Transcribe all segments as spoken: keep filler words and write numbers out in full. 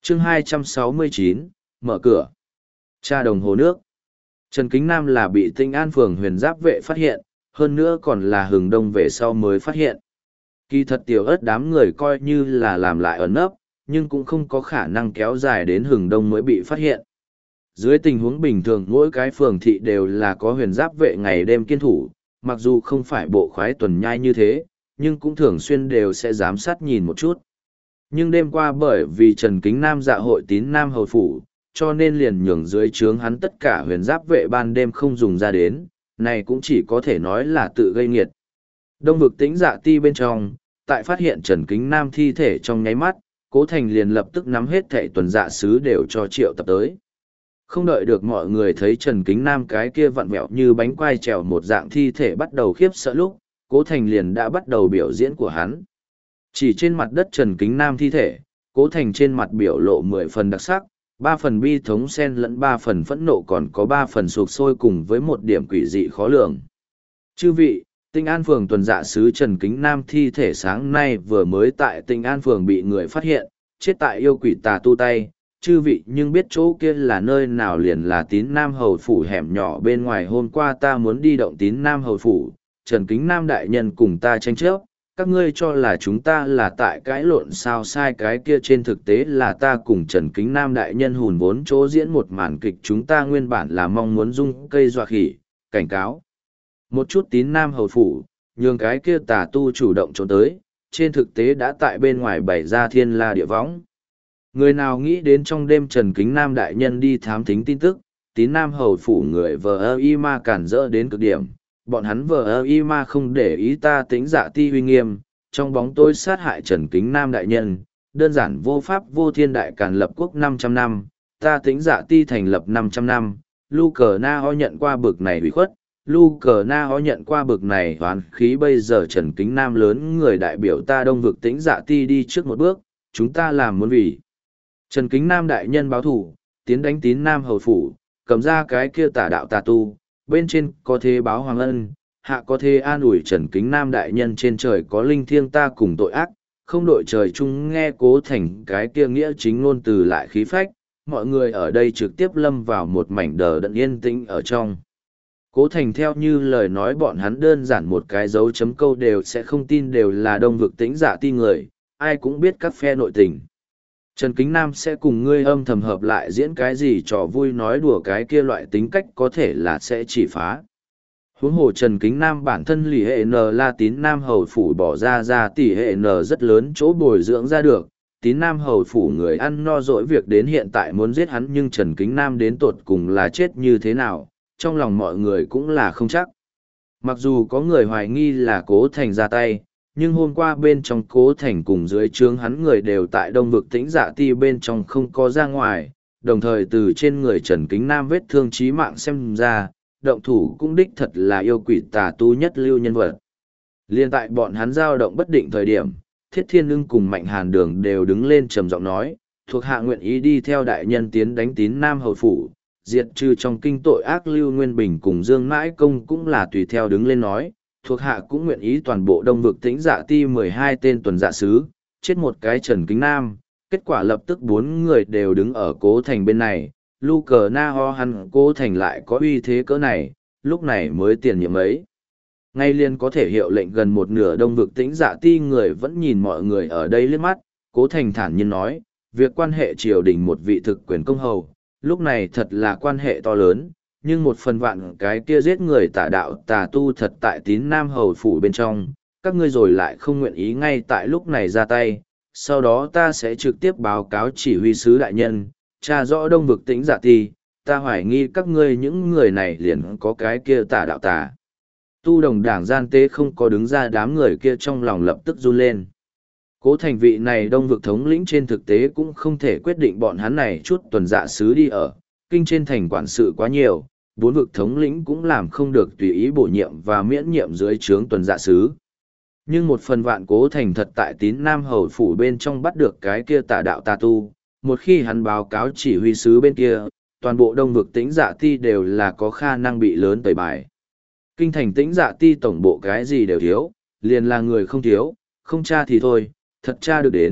chương hai trăm sáu mươi chín, mở cửa. Tra đồng hồ nước. Trần Kính Nam là bị Tinh An phường huyền giáp vệ phát hiện, hơn nữa còn là hừng đông về sau mới phát hiện. Kỳ thật tiểu ớt đám người coi như là làm lại ẩn nấp, nhưng cũng không có khả năng kéo dài đến hừng đông mới bị phát hiện. Dưới tình huống bình thường mỗi cái phường thị đều là có huyền giáp vệ ngày đêm kiên thủ, mặc dù không phải bộ khoái tuần nhai như thế, nhưng cũng thường xuyên đều sẽ giám sát nhìn một chút. Nhưng đêm qua bởi vì Trần Kính Nam dạ hội tín Nam Hầu Phủ, cho nên liền nhường dưới trướng hắn tất cả huyền giáp vệ ban đêm không dùng ra đến, này cũng chỉ có thể nói là tự gây nghiệt. Đông vực tĩnh dạ ti bên trong, tại phát hiện Trần Kính Nam thi thể trong nháy mắt, Cố Thành liền lập tức nắm hết thệ tuần dạ sứ đều cho triệu tập tới. Không đợi được mọi người thấy Trần Kính Nam cái kia vặn vẹo như bánh quai trèo một dạng thi thể bắt đầu khiếp sợ lúc, Cố Thành liền đã bắt đầu biểu diễn của hắn. Chỉ trên mặt đất Trần Kính Nam thi thể, Cố Thành trên mặt biểu lộ mười phần đặc sắc, ba phần bi thống xen lẫn ba phần phẫn nộ còn có ba phần sụp sôi cùng với một điểm quỷ dị khó lường. Chư vị, Tinh An phường tuần dạ sứ Trần Kính Nam thi thể sáng nay vừa mới tại Tinh An phường bị người phát hiện, chết tại yêu quỷ tà tu tay. Chư vị nhưng biết chỗ kia là nơi nào liền là tín Nam Hầu Phủ hẻm nhỏ bên ngoài. Hôm qua ta muốn đi động tín Nam Hầu Phủ, Trần Kính Nam đại nhân cùng ta tranh chấp, các ngươi cho là chúng ta là tại cãi lộn sao sai cái kia trên thực tế là ta cùng Trần Kính Nam đại nhân hùn vốn chỗ diễn một màn kịch chúng ta nguyên bản là mong muốn dung cây dọa khỉ, cảnh cáo. Một chút tín Nam Hầu Phủ, nhường cái kia tà tu chủ động trốn tới, trên thực tế đã tại bên ngoài bày ra thiên la địa võng. Người nào nghĩ đến trong đêm Trần Kính Nam đại nhân đi thám thính tin tức, tín Nam Hầu Phủ người vờ ơ y ma cản rỡ đến cực điểm, bọn hắn vờ ơ y ma không để ý ta tính dạ ti uy nghiêm, trong bóng tối sát hại Trần Kính Nam đại nhân, đơn giản vô pháp vô thiên đại càn lập quốc năm trăm năm, ta tính dạ ti thành lập năm trăm năm, Lu Cờ Na Ho nhận qua bực này bị khuất, Lu Cờ Na Ho nhận qua bực này hoán khí bây giờ Trần Kính Nam lớn người đại biểu ta đông vực tính dạ ti đi trước một bước, chúng ta làm muốn vì. Trần Kính Nam đại nhân báo thủ, tiến đánh tín Nam Hầu Phủ, cầm ra cái kia tà đạo tà tu, bên trên có thế báo hoàng ân, hạ có thế an ủi Trần Kính Nam đại nhân trên trời có linh thiêng ta cùng tội ác, không đội trời chung nghe Cố Thành cái kia nghĩa chính ngôn từ lại khí phách, mọi người ở đây trực tiếp lâm vào một mảnh đờ đẫn yên tĩnh ở trong. Cố Thành theo như lời nói bọn hắn đơn giản một cái dấu chấm câu đều sẽ không tin đều là đông vực tĩnh dạ ti người, ai cũng biết các phe nội tình. Trần Kính Nam sẽ cùng ngươi âm thầm hợp lại diễn cái gì trò vui nói đùa cái kia loại tính cách có thể là sẽ chỉ phá. Huống hồ Trần Kính Nam bản thân lì hệ N là tín Nam Hầu Phủ bỏ ra ra tỷ hệ N rất lớn chỗ bồi dưỡng ra được, tín Nam Hầu Phủ người ăn no dỗi việc đến hiện tại muốn giết hắn nhưng Trần Kính Nam đến tột cùng là chết như thế nào, trong lòng mọi người cũng là không chắc. Mặc dù có người hoài nghi là Cố Thành ra tay, nhưng hôm qua bên trong Cố Thành cùng dưới trướng hắn người đều tại đông vực tĩnh dạ ti bên trong không có ra ngoài, đồng thời từ trên người Trần Kính Nam vết thương chí mạng xem ra, động thủ cũng đích thật là yêu quỷ tà tu nhất lưu nhân vật. Liên tại bọn hắn giao động bất định thời điểm, Thiết Thiên Ưng cùng Mạnh Hàn Đường đều đứng lên trầm giọng nói, thuộc hạ nguyện ý đi theo đại nhân tiến đánh tín Nam Hầu Phủ, diệt trừ trong kinh tội ác Lưu Nguyên Bình cùng Dương Mãi Công cũng là tùy theo đứng lên nói, thuộc hạ cũng nguyện ý toàn bộ đông vực tĩnh dạ ti mười hai tên tuần dạ sứ, chết một cái Trần Kính Nam, kết quả lập tức bốn người đều đứng ở Cố Thành bên này, Lu Cờ Na Ho hắn Cố Thành lại có uy thế cỡ này, lúc này mới tiền nhiệm ấy. Ngay liền có thể hiệu lệnh gần một nửa đông vực tĩnh dạ ti người vẫn nhìn mọi người ở đây liếc mắt, Cố Thành thản nhiên nói, việc quan hệ triều đình một vị thực quyền công hầu, lúc này thật là quan hệ to lớn, nhưng một phần vạn cái kia giết người tà đạo tà tu thật tại tín Nam Hầu Phủ bên trong, các ngươi rồi lại không nguyện ý ngay tại lúc này ra tay, sau đó ta sẽ trực tiếp báo cáo chỉ huy sứ đại nhân, tra rõ đông vực tĩnh dạ ti, ta hoài nghi các ngươi những người này liền có cái kia tà đạo tà. Tu đồng đảng gian tế không có đứng ra đám người kia trong lòng lập tức run lên. Cố Thành vị này đông vực thống lĩnh trên thực tế cũng không thể quyết định bọn hắn này chút tuần dạ sứ đi ở, kinh trên thành quản sự quá nhiều, bốn vực thống lĩnh cũng làm không được tùy ý bổ nhiệm và miễn nhiệm dưới trướng tuần dạ sứ. Nhưng một phần vạn Cố Thành thật tại tín Nam Hầu Phủ bên trong bắt được cái kia tà đạo tà tu, một khi hắn báo cáo chỉ huy sứ bên kia, toàn bộ đông vực tĩnh dạ ti đều là có khả năng bị lớn tẩy bài. Kinh thành tĩnh dạ ti tổng bộ cái gì đều thiếu, liền là người không thiếu, không tra thì thôi, thật tra được đến,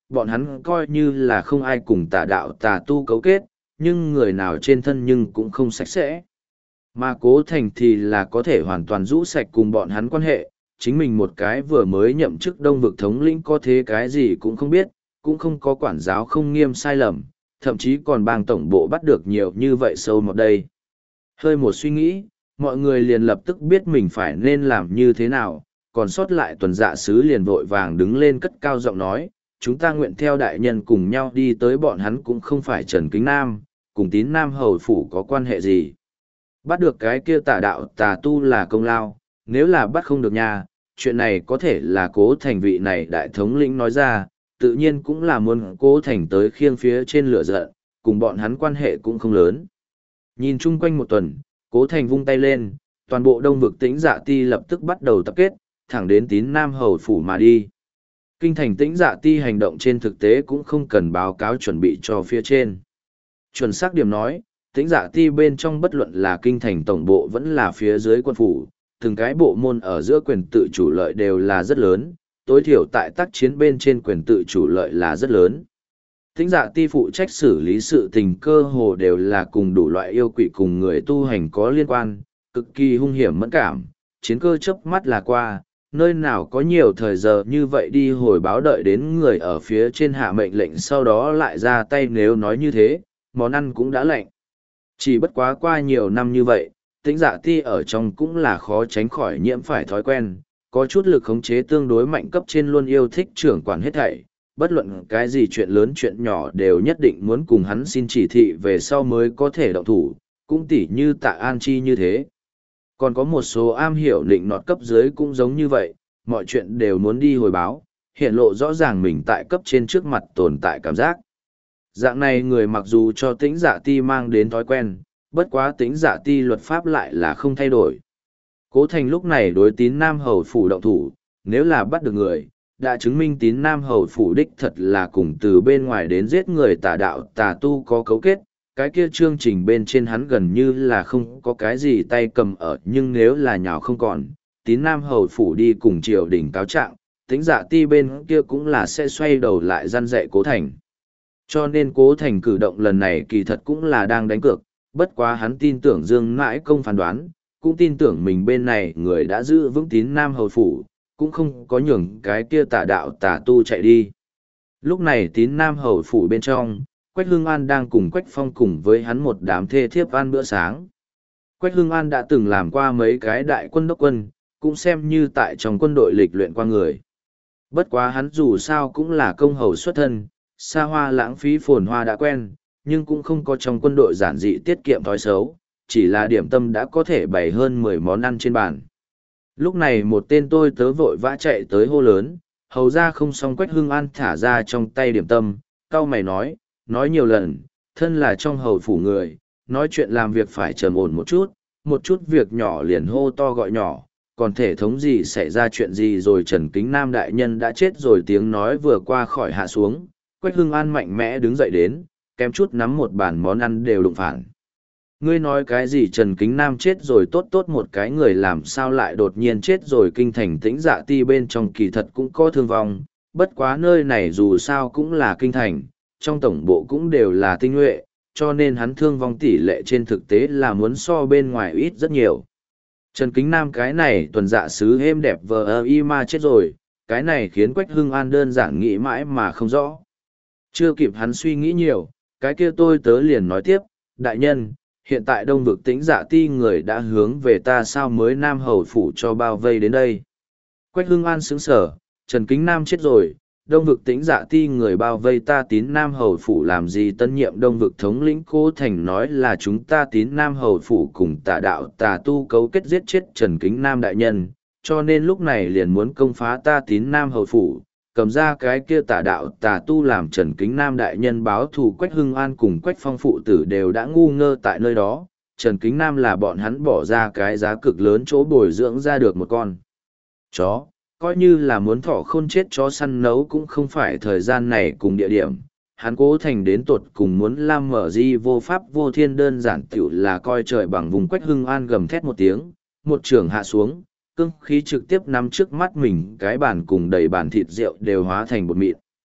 bọn hắn coi như là không ai cùng tà đạo tà tu cấu kết, nhưng người nào trên thân nhưng cũng không sạch sẽ. Mà Cố Thành thì là có thể hoàn toàn rũ sạch cùng bọn hắn quan hệ, chính mình một cái vừa mới nhậm chức đông vực thống lĩnh có thế cái gì cũng không biết, cũng không có quản giáo không nghiêm sai lầm, thậm chí còn bang tổng bộ bắt được nhiều như vậy sâu một đây. Hơi một suy nghĩ, mọi người liền lập tức biết mình phải nên làm như thế nào, còn sót lại tuần dạ sứ liền vội vàng đứng lên cất cao giọng nói, chúng ta nguyện theo đại nhân cùng nhau đi tới bọn hắn cũng không phải Trần Kính Nam, cùng tín Nam Hầu Phủ có quan hệ gì. Bắt được cái kia tà đạo tà tu là công lao, nếu là bắt không được nha, chuyện này có thể là Cố Thành vị này đại thống lĩnh nói ra, tự nhiên cũng là muốn Cố Thành tới khiêng phía trên lửa giận, cùng bọn hắn quan hệ cũng không lớn. Nhìn chung quanh một tuần, Cố Thành vung tay lên, toàn bộ đông vực tĩnh dạ ti lập tức bắt đầu tập kết, thẳng đến tín Nam Hầu Phủ mà đi. Kinh thành tĩnh dạ ti hành động trên thực tế cũng không cần báo cáo chuẩn bị cho phía trên. Chuẩn xác điểm nói, tĩnh dạ ti bên trong bất luận là kinh thành tổng bộ vẫn là phía dưới quân phủ, từng cái bộ môn ở giữa quyền tự chủ lợi đều là rất lớn, tối thiểu tại tác chiến bên trên quyền tự chủ lợi là rất lớn. Tĩnh dạ ti phụ trách xử lý sự tình cơ hồ đều là cùng đủ loại yêu quỷ cùng người tu hành có liên quan, cực kỳ hung hiểm mẫn cảm, chiến cơ chớp mắt là qua, nơi nào có nhiều thời giờ như vậy đi hồi báo đợi đến người ở phía trên hạ mệnh lệnh sau đó lại ra tay nếu nói như thế, món ăn cũng đã lạnh. Chỉ bất quá qua nhiều năm như vậy, tĩnh dạ ti ở trong cũng là khó tránh khỏi nhiễm phải thói quen, có chút lực khống chế tương đối mạnh cấp trên luôn yêu thích trưởng quản hết thảy, bất luận cái gì chuyện lớn chuyện nhỏ đều nhất định muốn cùng hắn xin chỉ thị về sau mới có thể động thủ, cũng tỉ như Tạ An Chi như thế. Còn có một số am hiểu định nọt cấp dưới cũng giống như vậy, mọi chuyện đều muốn đi hồi báo, hiện lộ rõ ràng mình tại cấp trên trước mặt tồn tại cảm giác. Dạng này người mặc dù cho tĩnh dạ ti mang đến thói quen, bất quá tĩnh dạ ti luật pháp lại là không thay đổi. Cố Thành lúc này đối tín Nam Hầu Phủ động thủ, nếu là bắt được người, đã chứng minh tín Nam Hầu Phủ đích thật là cùng từ bên ngoài đến giết người tà đạo tà tu có cấu kết, cái kia chương trình bên trên hắn gần như là không có cái gì tay cầm ở, nhưng nếu là nhào không còn, tín Nam Hầu Phủ đi cùng triều đình cáo trạng, tĩnh dạ ti bên kia cũng là sẽ xoay đầu lại răn dạy Cố Thành. Cho nên Cố Thành cử động lần này kỳ thật cũng là đang đánh cược, bất quá hắn tin tưởng Dương Mãi Công phán đoán, cũng tin tưởng mình bên này người đã giữ vững tín Nam Hầu Phủ, cũng không có nhường cái kia tà đạo tà tu chạy đi. Lúc này tín Nam Hầu Phủ bên trong, Quách Hưng An đang cùng Quách Phong cùng với hắn một đám thê thiếp ăn bữa sáng. Quách Hưng An đã từng làm qua mấy cái đại quân đốc quân, cũng xem như tại trong quân đội lịch luyện qua người. Bất quá hắn dù sao cũng là công hầu xuất thân, xa hoa lãng phí phồn hoa đã quen, nhưng cũng không có trong quân đội giản dị tiết kiệm thói xấu, chỉ là điểm tâm đã có thể bày hơn mười món ăn trên bàn. Lúc này một tên tôi tớ vội vã chạy tới hô lớn, hầu ra không xong. Quách Hưng An thả ra trong tay điểm tâm, cau mày nói, nói nhiều lần, thân là trong hầu phủ người, nói chuyện làm việc phải trầm ổn một chút, một chút việc nhỏ liền hô to gọi nhỏ, còn thể thống gì xảy ra chuyện gì rồi Trần Kính Nam đại nhân đã chết rồi tiếng nói vừa qua khỏi hạ xuống, Quách Hưng An mạnh mẽ đứng dậy đến, kém chút nắm một bàn món ăn đều đụng phản. Ngươi nói cái gì Trần Kính Nam chết rồi tốt tốt một cái người làm sao lại đột nhiên chết rồi kinh thành tĩnh dạ ti bên trong kỳ thật cũng có thương vong, bất quá nơi này dù sao cũng là kinh thành, trong tổng bộ cũng đều là tinh nhuệ, cho nên hắn thương vong tỷ lệ trên thực tế là muốn so bên ngoài ít rất nhiều. Trần Kính Nam cái này tuần dạ sứ êm đẹp vờ ơ y ma chết rồi, cái này khiến Quách Hưng An đơn giản nghĩ mãi mà không rõ. Chưa kịp hắn suy nghĩ nhiều, cái kia tôi tớ liền nói tiếp, đại nhân, hiện tại đông vực tĩnh dạ ti người đã hướng về ta sao mới Nam Hầu Phủ cho bao vây đến đây. Quách Hưng An sững sở, Trần Kính Nam chết rồi, đông vực tĩnh dạ ti người bao vây ta tín Nam Hầu Phủ làm gì tân nhiệm đông vực thống lĩnh Cố Thành nói là chúng ta tín Nam Hầu Phủ cùng tà đạo tà tu cấu kết giết chết Trần Kính Nam đại nhân, cho nên lúc này liền muốn công phá ta tín Nam Hầu Phủ, cầm ra cái kia tà đạo tà tu làm Trần Kính Nam đại nhân báo thù. Quách Hưng An cùng Quách Phong phụ tử đều đã ngu ngơ tại nơi đó, Trần Kính Nam là bọn hắn bỏ ra cái giá cực lớn chỗ bồi dưỡng ra được một con chó, coi như là muốn thỏ khôn chết chó săn nấu cũng không phải thời gian này cùng địa điểm. Hắn Cố Thành đến tột cùng muốn làm mở di vô pháp vô thiên, đơn giản tiểu là coi trời bằng vùng. Quách Hưng An gầm thét một tiếng, một trường hạ xuống, cương khí trực tiếp nắm trước mắt mình, cái bàn cùng đầy bàn thịt rượu đều hóa thành bột mịn.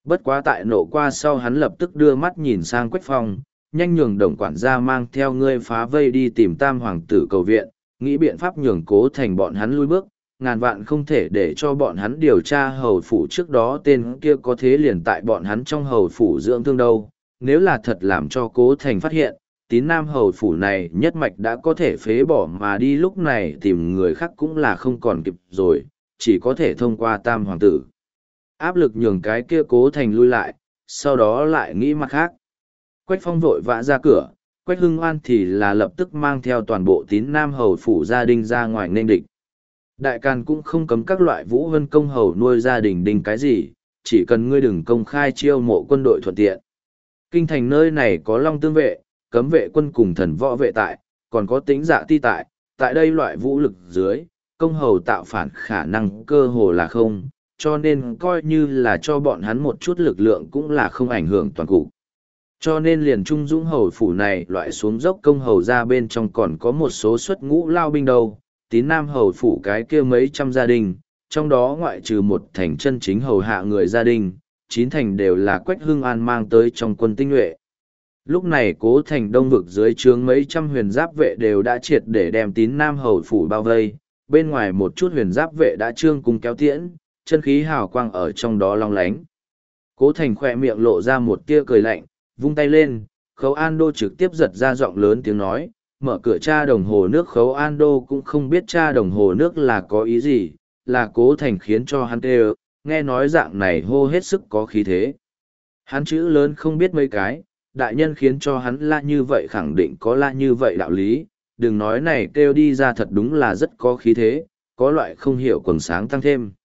Bất quá tại nộ qua sau hắn lập tức đưa mắt nhìn sang Quách Phong, nhanh nhường đồng quản gia mang theo ngươi phá vây đi tìm tam hoàng tử cầu viện, nghĩ biện pháp nhường Cố Thành bọn hắn lui bước, ngàn vạn không thể để cho bọn hắn điều tra hầu phủ trước đó tên kia có thế liền tại bọn hắn trong hầu phủ dưỡng thương đâu. Nếu là thật làm cho Cố Thành phát hiện, tín nam hầu phủ này nhất mạch đã có thể phế bỏ mà đi, lúc này tìm người khác cũng là không còn kịp rồi, chỉ có thể thông qua tam hoàng tử. Áp lực nhường cái kia Cố Thành lui lại, sau đó lại nghĩ mặt khác. Quách Phong vội vã ra cửa, Quách Hưng An thì là lập tức mang theo toàn bộ tín nam hầu phủ gia đình ra ngoài nên địch. Đại Càn cũng không cấm các loại vũ vân công hầu nuôi gia đình đình cái gì, chỉ cần ngươi đừng công khai chiêu mộ quân đội thuận tiện. Kinh thành nơi này có Long Tương vệ, cấm vệ quân cùng thần võ vệ tại, còn có tính dạ ti tại, tại đây loại vũ lực dưới, công hầu tạo phản khả năng cơ hồ là không, cho nên coi như là cho bọn hắn một chút lực lượng cũng là không ảnh hưởng toàn cục. Cho nên liền trung dũng hầu phủ này loại xuống dốc công hầu ra bên trong còn có một số xuất ngũ lao binh đâu, tín nam hầu phủ cái kia mấy trăm gia đình, trong đó ngoại trừ một thành chân chính hầu hạ người gia đình, chín thành đều là Quách Hưng An mang tới trong quân tinh nhuệ. Lúc này Cố Thành đông vực dưới trướng mấy trăm huyền giáp vệ đều đã triệt để đem tín nam hầu phủ bao vây, bên ngoài một chút huyền giáp vệ đã trương cùng kéo tiễn, chân khí hào quang ở trong đó long lánh. Cố Thành khỏe miệng lộ ra một tia cười lạnh, vung tay lên, Khấu An Đô trực tiếp giật ra giọng lớn tiếng nói, mở cửa tra đồng hồ nước. Khấu An Đô cũng không biết tra đồng hồ nước là có ý gì, là Cố Thành khiến cho hắn tê nghe nói dạng này hô hết sức có khí thế. Hắn chữ lớn không biết mấy cái, đại nhân khiến cho hắn la như vậy khẳng định có la như vậy đạo lý, đừng nói này kêu đi ra thật đúng là rất có khí thế, có loại không hiểu quần sáng tăng thêm.